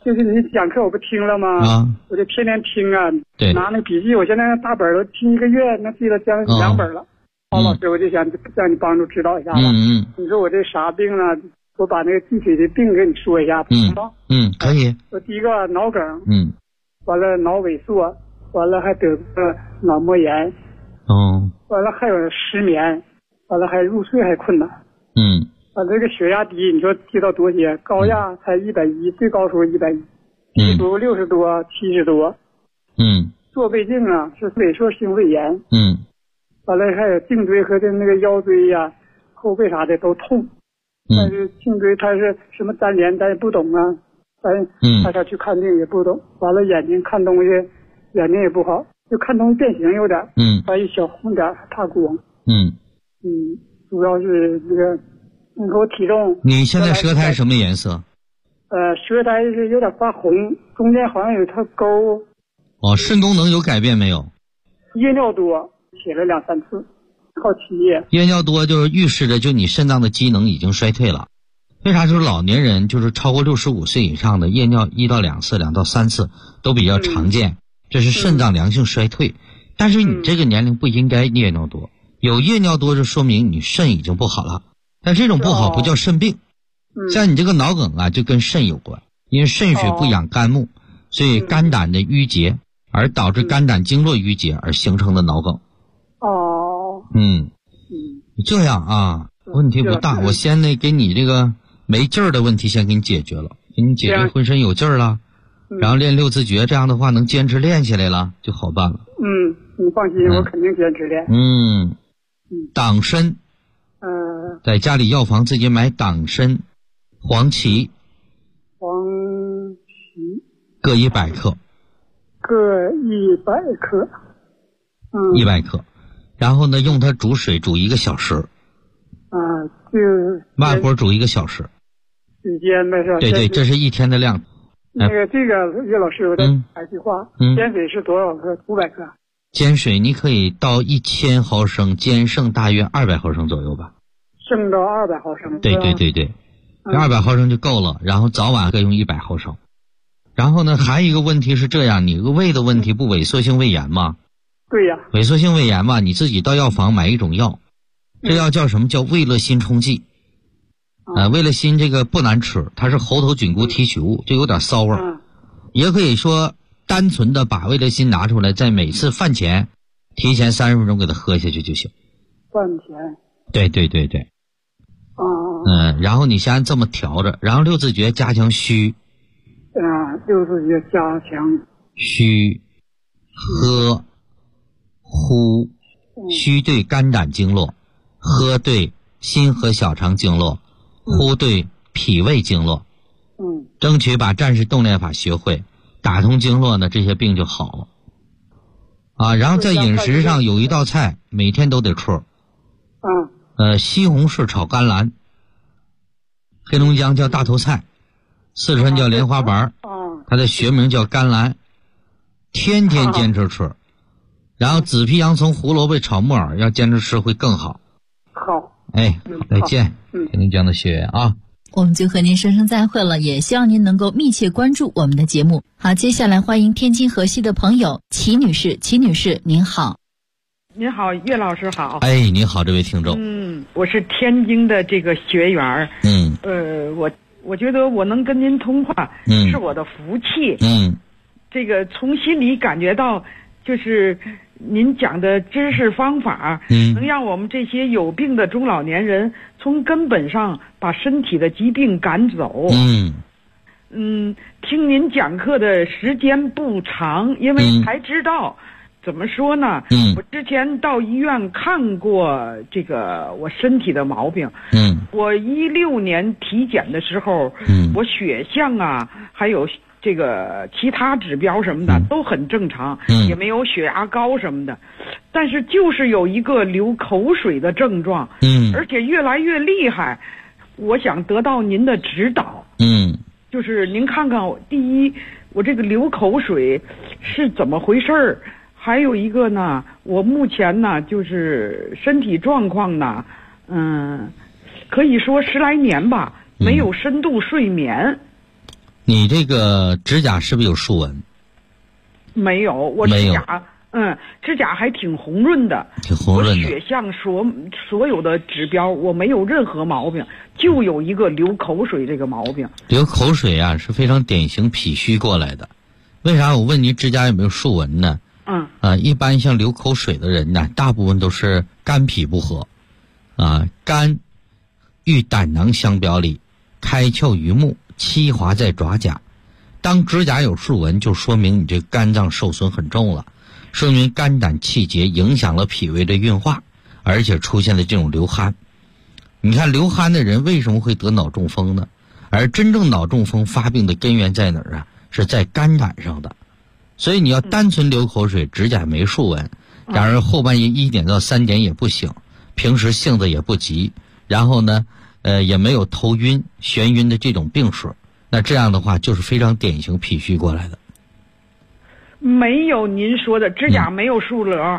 就是你讲课我不听了吗？ 啊， 我就天天听啊， 对， 拿那笔记，我现在大本都听1个月，那记了将近2本了。郝老师，我就想让你帮助指导一下吧。你说我这啥病呢？我把那个具体的病给你说一下，行吗？ 可以。 我第一个脑梗，完了脑萎缩，完了还得个脑膜炎，完了还有失眠，完了还入睡还困难，完了这个血压低，你说低到多些？高压才110，最高时候110，低度60多、70多，做胃镜啊是萎缩性胃炎，完了还有颈椎和那个腰椎呀、后背啥的都痛，但是颈椎它是什么粘连，咱也不懂啊，大家去看病也不懂，完了眼睛看东西眼睛也不好，就看东西变形有点，还有小红点还怕光，主要是那个你给我体重。 你现在舌苔什么颜色？ 舌苔是有点发红，中间好像有条沟。 肾功能有改变没有？ 夜尿多，写了2、3次，好奇夜。 夜尿多就是预示着就你肾脏的机能已经衰退了。为啥？就是老年人，就是超过65岁以上的夜尿1到2次、2到3次都比较常见，这是肾脏良性衰退。但是你这个年龄不应该夜尿多，有夜尿多就说明你肾已经不好了。但这种不好不叫肾病，像你这个脑梗啊，就跟肾有关，因为肾水不养肝木，所以肝胆的淤结，而导致肝胆经络淤结而形成的脑梗。这样啊，问题不大。我先给你这个没劲儿的问题先给你解决了，给你解决浑身有劲儿了，然后练6字诀，这样的话能坚持练下来了，就好办了。 你放心，我肯定坚持练。 党参，在家里药房自己买党参、黄芪，各100克， 各100克 ，100克，然后呢，用它煮水煮1个小时， 就慢火煮1个小时， 时间呗是吧？ 对，这是1天的量。 这个岳老师，我再插一句话，煎水是多少克？500克。 煎水你可以到1000毫升，煎剩大约200毫升左右吧。 剩到200毫升。 对，200毫升就够了。然后早晚各用100毫升。然后呢，还有一个问题是这样，你个胃的问题不萎缩性胃炎吗？ 对呀。 萎缩性胃炎嘛，你自己到药房买一种药，这药叫什么？叫胃乐心冲剂。胃乐心这个不难吃，它是猴头菌菇提取物，就有点骚味。也可以说单纯的把胃乐心拿出来，在每次饭前提前30分钟给它喝下去就行。 饭前。 对。然后你先这么调着，然后6字诀加强虚。 6字诀加强虚，喝呼，虚对肝胆经络，喝对心和小肠经络，呼对脾胃经络。争取把战士动练法学会，打通经络呢，这些病就好了。然后在饮食上有一道菜每天都得吃。西红柿炒甘蓝，黑龙江叫大头菜，四川叫莲花白，它的学名叫甘蓝，天天坚持吃。然后紫皮洋葱、胡萝卜炒木耳要坚持吃会更好。 好。 再见，黑龙江的学员啊。 我们就和您说声再会了，也希望您能够密切关注我们的节目。好，接下来欢迎天津河西的朋友齐女士。齐女士您好。 您好，岳老师好。 您好，这位听众。 我是天津的这个学员。我觉得我能跟您通话，是我的福气。这个从心里感觉到，就是您讲的知识方法，能让我们这些有病的中老年人从根本上把身体的疾病赶走。听您讲课的时间不长，因为才知道。怎么说呢？我之前到医院看过这个我身体的毛病。我16年体检的时候，我血象啊，还有这个其他指标什么的都很正常，也没有血压高什么的。但是就是有一个流口水的症状，而且越来越厉害。我想得到您的指导。就是您看看，第一，我这个流口水是怎么回事儿？还有一个呢，我目前呢就是身体状况呢，可以说10来年吧，没有深度睡眠。 你这个指甲是不是有竖纹？ 没有，我指甲指甲还挺红润的， 挺红润的。 我血象所有的指标我没有任何毛病，就有一个流口水这个毛病。 流口水啊是非常典型脾虚过来的。为啥我问你指甲有没有竖纹呢？一般像流口水的人呢，大部分都是肝脾不和。肝与胆囊相表里，开窍于目，栖华在爪甲。当指甲有竖纹，就说明你这肝脏受损很重了，说明肝胆气结影响了脾胃的运化，而且出现了这种流汗。你看流汗的人为什么会得脑中风呢？而真正脑中风发病的根源在哪儿啊？是在肝胆上的。所以你要单纯流口水，指甲没竖纹，然而后半夜1点到3点也不醒，平时性子也不急，然后呢也没有头晕眩晕的这种病史，那这样的话就是非常典型脾虚过来的。 没有您说的指甲没有竖棱，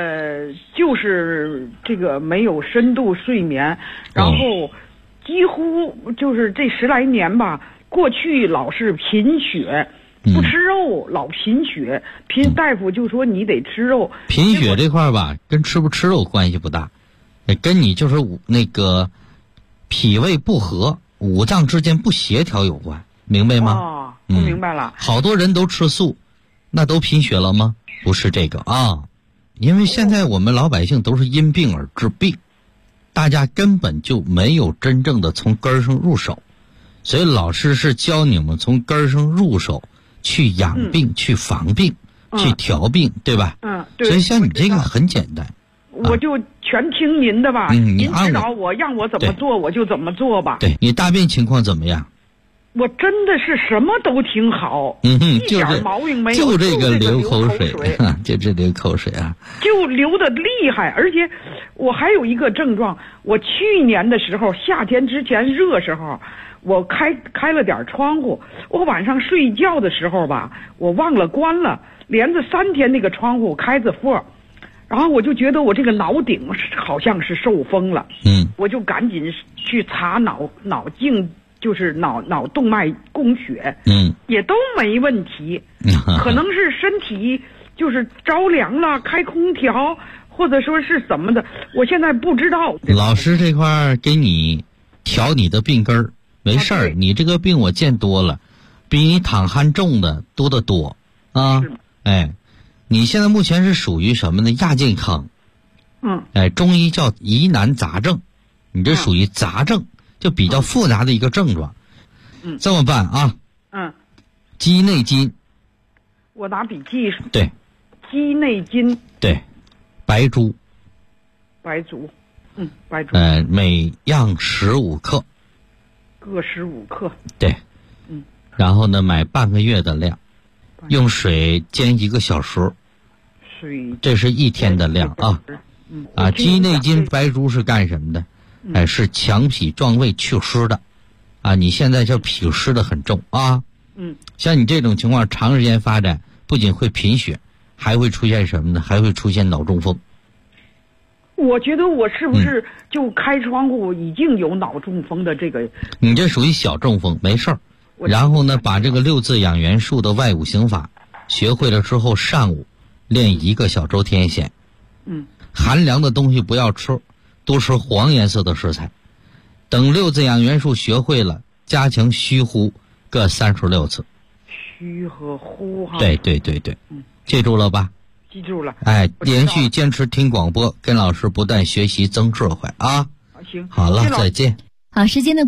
就是这个没有深度睡眠，然后几乎就是这10来年吧，过去老是贫血，不吃肉，老贫血，大夫就说你得吃肉。 贫血这块吧，跟吃不吃肉关系不大，跟你就是那个脾胃不和、五脏之间不协调有关，明白吗？ 我明白了。 好多人都吃素，那都贫血了吗？不是这个啊，因为现在我们老百姓都是因病而治病，大家根本就没有真正的从根儿上入手，所以老师是教你们从根儿上入手，去养病、去防病、去调病，对吧？ 对。 所以像你这个很简单， 我就全听您的吧。您指导我，让我怎么做我就怎么做吧。 对，你大便情况怎么样？ 我真的是什么都挺好，一点毛病没有， 就这个流口水，就这流口水啊， 就流的厉害。而且我还有一个症状，我去年的时候夏天之前热时候，我开了点窗户，我晚上睡觉的时候吧，我忘了关了，连着3天那个窗户开着缝，然后我就觉得我这个脑顶好像是受风了，我就赶紧去查脑镜。就是脑动脉供血，也都没问题，可能是身体就是着凉了，开空调，或者说是怎么的，我现在不知道。 老师这块给你调你的病根儿，没事儿，你这个病我见多了，比你躺鼾重的多得多啊！哎，你现在目前是属于什么呢？亚健康，中医叫疑难杂症，你这属于杂症。就比较复杂的一个症状，这么办啊？鸡内金， 我拿笔记。 对， 鸡内金。 对，白术。 白术，白术。 每样15克。 各15克。 对。然后呢，买半个月的量，用水煎1个小时。这是1天的量啊。鸡内金、白术是干什么的？是强脾壮胃祛湿的，你现在这脾湿的很重啊。像你这种情况长时间发展，不仅会贫血，还会出现什么呢？还会出现脑中风。 我觉得我是不是就开窗户已经有脑中风的这个？ 你这属于小中风，没事儿。然后呢，把这个6字养元术的外五行法学会了之后，上午练1个小周天显。寒凉的东西不要吃。多吃黄颜色的食材，等6字养元术学会了，加强虚呼各36次。 虚和呼哈。 对，记住了吧？ 记住了。 连续坚持听广播，跟老师不断学习增智慧啊。 行， 好了，再见。 好，时间的